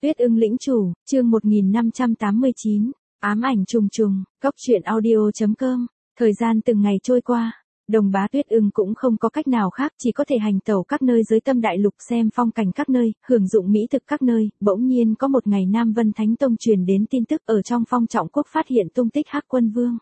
Tuyết ưng lĩnh chủ, chương 1589, ám ảnh trùng trùng, góc truyện audio.com. Thời gian từng ngày trôi qua, Đồng Bá Tuyết ưng cũng không có cách nào khác, chỉ có thể hành tẩu các nơi dưới tâm đại lục, xem phong cảnh các nơi, hưởng dụng mỹ thực các nơi. Bỗng nhiên có một ngày Nam Vân Thánh Tông truyền đến tin tức ở trong Phong Trọng Quốc phát hiện tung tích Hắc Quân Vương.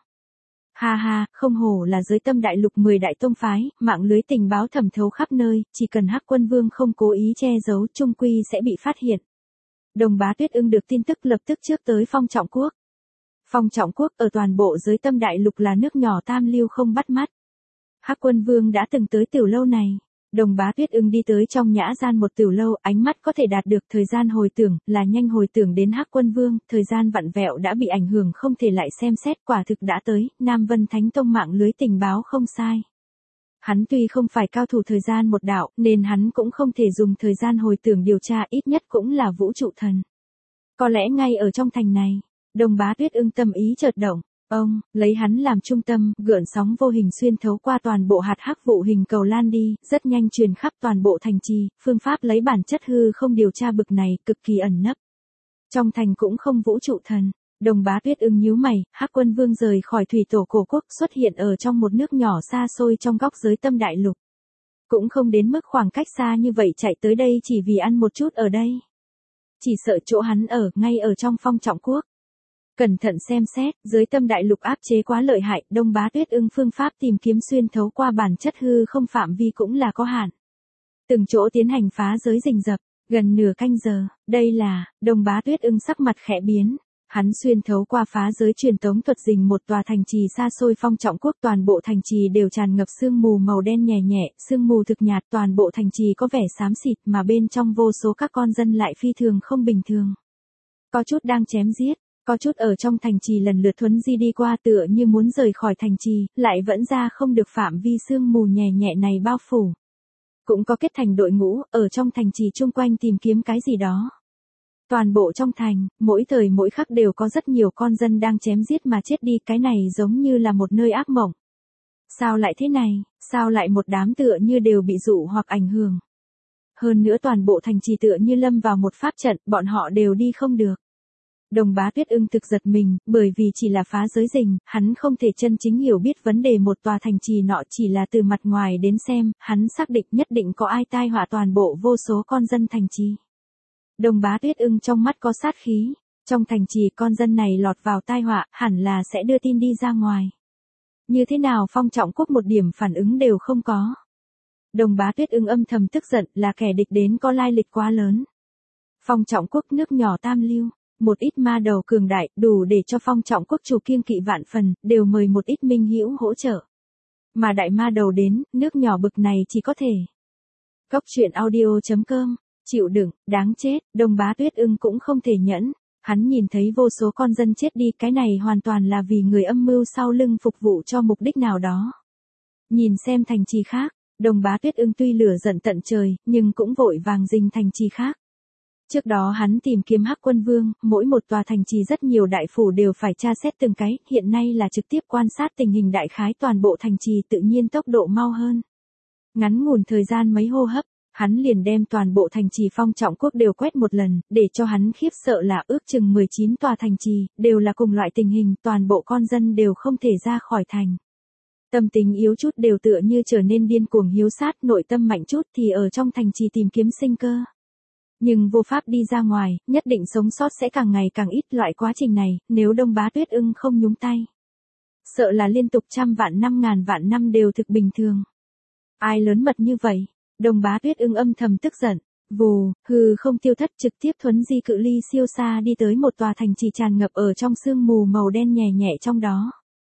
Ha ha, không hổ là dưới tâm đại lục 10 đại tông phái, mạng lưới tình báo thẩm thấu khắp nơi, chỉ cần Hắc Quân Vương không cố ý che giấu, chung quy sẽ bị phát hiện. Đồng Bá Tuyết ưng được tin tức lập tức trước tới Phong Trọng Quốc. Phong Trọng Quốc ở toàn bộ dưới tâm đại lục là nước nhỏ tam lưu không bắt mắt. Hắc Quân Vương đã từng tới tiểu lâu này. Đồng Bá Tuyết ưng đi tới trong nhã gian một tiểu lâu, ánh mắt có thể đạt được thời gian hồi tưởng, là nhanh hồi tưởng đến Hắc Quân Vương, thời gian vặn vẹo đã bị ảnh hưởng không thể lại xem xét, quả thực đã tới, Nam Vân Thánh Tông mạng lưới tình báo không sai. Hắn tuy không phải cao thủ thời gian một đạo, nên hắn cũng không thể dùng thời gian hồi tưởng điều tra, ít nhất cũng là vũ trụ thần. Có lẽ ngay ở trong thành này, Đồng Bá Tuyết ưng tâm ý chợt động. Ông, lấy hắn làm trung tâm, gợn sóng vô hình xuyên thấu qua toàn bộ hạt hắc vụ hình cầu lan đi, rất nhanh truyền khắp toàn bộ thành trì, phương pháp lấy bản chất hư không điều tra bực này, cực kỳ ẩn nấp. Trong thành cũng không vũ trụ thần. Đồng Bá Tuyết ưng nhíu mày, Hắc Quân Vương rời khỏi thủy tổ cổ quốc, xuất hiện ở trong một nước nhỏ xa xôi trong góc giới tâm đại lục. Cũng không đến mức khoảng cách xa như vậy chạy tới đây chỉ vì ăn một chút ở đây. Chỉ sợ chỗ hắn ở, ngay ở trong Phong Trọng Quốc. Cẩn thận xem xét, dưới tâm đại lục áp chế quá lợi hại, Đồng Bá Tuyết ưng phương pháp tìm kiếm xuyên thấu qua bản chất hư không phạm vi cũng là có hạn. Từng chỗ tiến hành phá giới rình rập, gần nửa canh giờ, đây là, Đồng Bá Tuyết ưng sắc mặt khẽ biến. Hắn xuyên thấu qua phá giới truyền tống thuật rình một tòa thành trì xa xôi Phong Trọng Quốc, toàn bộ thành trì đều tràn ngập sương mù màu đen nhẹ nhẹ, sương mù thực nhạt, toàn bộ thành trì có vẻ xám xịt mà bên trong vô số các con dân lại phi thường không bình thường. Có chút đang chém giết. Có chút ở trong thành trì lần lượt thuấn di đi qua tựa như muốn rời khỏi thành trì, lại vẫn ra không được phạm vi sương mù nhẹ nhẹ này bao phủ. Cũng có kết thành đội ngũ, ở trong thành trì chung quanh tìm kiếm cái gì đó. Toàn bộ trong thành, mỗi thời mỗi khắc đều có rất nhiều con dân đang chém giết mà chết đi, cái này giống như là một nơi ác mộng. Sao lại thế này, sao lại một đám tựa như đều bị dụ hoặc ảnh hưởng. Hơn nữa toàn bộ thành trì tựa như lâm vào một pháp trận, bọn họ đều đi không được. Đồng Bá Tuyết ưng thực giật mình, bởi vì chỉ là phá giới rình, hắn không thể chân chính hiểu biết vấn đề một tòa thành trì nọ, chỉ là từ mặt ngoài đến xem, hắn xác định nhất định có ai tai họa toàn bộ vô số con dân thành trì. Đồng Bá Tuyết ưng trong mắt có sát khí, trong thành trì con dân này lọt vào tai họa, hẳn là sẽ đưa tin đi ra ngoài. Như thế nào Phong Trọng Quốc một điểm phản ứng đều không có. Đồng Bá Tuyết ưng âm thầm tức giận, là kẻ địch đến có lai lịch quá lớn. Phong Trọng Quốc nước nhỏ tam lưu. Một ít ma đầu cường đại, đủ để cho Phong Trọng Quốc chủ kiêng kỵ vạn phần, đều mời một ít minh hữu hỗ trợ. Mà đại ma đầu đến, nước nhỏ bực này chỉ có thể. Góc truyện audio.com, chịu đựng, đáng chết, Đồng Bá Tuyết ưng cũng không thể nhẫn. Hắn nhìn thấy vô số con dân chết đi, cái này hoàn toàn là vì người âm mưu sau lưng phục vụ cho mục đích nào đó. Nhìn xem thành trì khác, Đồng Bá Tuyết ưng tuy lửa giận tận trời, nhưng cũng vội vàng rình thành trì khác. Trước đó hắn tìm kiếm Hắc Quân Vương, mỗi một tòa thành trì rất nhiều đại phủ đều phải tra xét từng cái, hiện nay là trực tiếp quan sát tình hình đại khái toàn bộ thành trì, tự nhiên tốc độ mau hơn. Ngắn ngủn thời gian mấy hô hấp, hắn liền đem toàn bộ thành trì Phong Trọng Quốc đều quét một lần, để cho hắn khiếp sợ là ước chừng 19 tòa thành trì, đều là cùng loại tình hình, toàn bộ con dân đều không thể ra khỏi thành. Tâm tình yếu chút đều tựa như trở nên điên cuồng hiếu sát, nội tâm mạnh chút thì ở trong thành trì tìm kiếm sinh cơ. Nhưng vô pháp đi ra ngoài, nhất định sống sót sẽ càng ngày càng ít, loại quá trình này, nếu Đồng Bá Tuyết ưng không nhúng tay. Sợ là liên tục trăm vạn năm ngàn vạn năm đều thực bình thường. Ai lớn mật như vậy? Đồng Bá Tuyết ưng âm thầm tức giận, vù, hư không tiêu thất trực tiếp thuấn di cự ly siêu xa đi tới một tòa thành trì tràn ngập ở trong sương mù màu đen nhẹ nhẹ trong đó.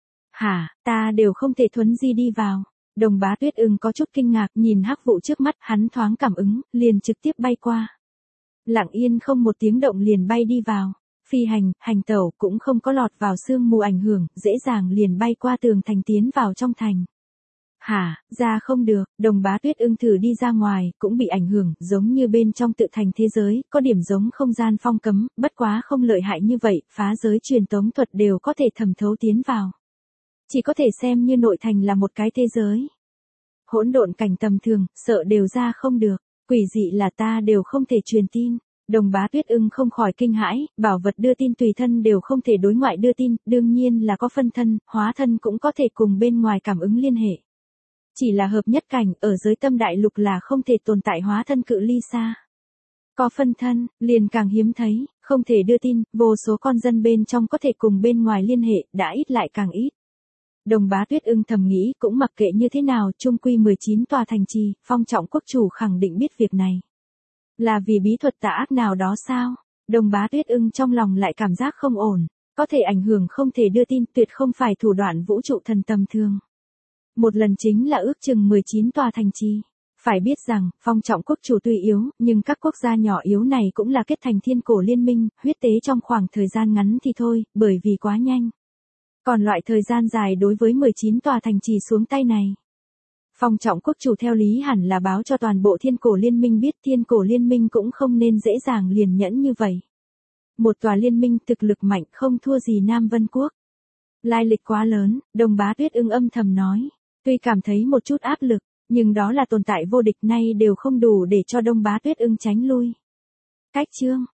Hả, ta đều không thể thuấn di đi vào. Đồng Bá Tuyết ưng có chút kinh ngạc nhìn hắc vụ trước mắt, hắn thoáng cảm ứng, liền trực tiếp bay qua. Lặng yên không một tiếng động liền bay đi vào, phi hành tẩu cũng không có lọt vào sương mù ảnh hưởng, dễ dàng liền bay qua tường thành tiến vào trong thành. Hả, ra không được, Đồng Bá Tuyết ưng thử đi ra ngoài, cũng bị ảnh hưởng, giống như bên trong tự thành thế giới, có điểm giống không gian phong cấm, bất quá không lợi hại như vậy, phá giới truyền tống thuật đều có thể thẩm thấu tiến vào. Chỉ có thể xem như nội thành là một cái thế giới. Hỗn độn cảnh tầm thường, sợ đều ra không được. Quỷ dị là ta đều không thể truyền tin. Đồng Bá Tuyết Ưng không khỏi kinh hãi, bảo vật đưa tin tùy thân đều không thể đối ngoại đưa tin, đương nhiên là có phân thân, hóa thân cũng có thể cùng bên ngoài cảm ứng liên hệ. Chỉ là hợp nhất cảnh, ở giới tâm đại lục là không thể tồn tại hóa thân cự ly xa. Có phân thân, liền càng hiếm thấy, không thể đưa tin, vô số con dân bên trong có thể cùng bên ngoài liên hệ, đã ít lại càng ít. Đồng Bá Tuyết Ưng thầm nghĩ cũng mặc kệ như thế nào, chung quy 19 tòa thành trì, Phong Trọng quốc chủ khẳng định biết việc này. Là vì bí thuật tà ác nào đó sao? Đồng Bá Tuyết Ưng trong lòng lại cảm giác không ổn, có thể ảnh hưởng không thể đưa tin, tuyệt không phải thủ đoạn vũ trụ thần tầm thường. Một lần chính là ước chừng 19 tòa thành trì. Phải biết rằng, Phong Trọng quốc chủ tuy yếu, nhưng các quốc gia nhỏ yếu này cũng là kết thành thiên cổ liên minh, huyết tế trong khoảng thời gian ngắn thì thôi, bởi vì quá nhanh. Còn loại thời gian dài đối với 19 tòa thành trì xuống tay này. Phong Trọng quốc chủ theo lý hẳn là báo cho toàn bộ thiên cổ liên minh biết, thiên cổ liên minh cũng không nên dễ dàng liền nhẫn như vậy. Một tòa liên minh thực lực mạnh không thua gì Nam Vân Quốc. Lai lịch quá lớn, Đồng Bá Tuyết Ưng âm thầm nói. Tuy cảm thấy một chút áp lực, nhưng đó là tồn tại vô địch, nay đều không đủ để cho Đông Bá Tuyết Ưng tránh lui. Cách chương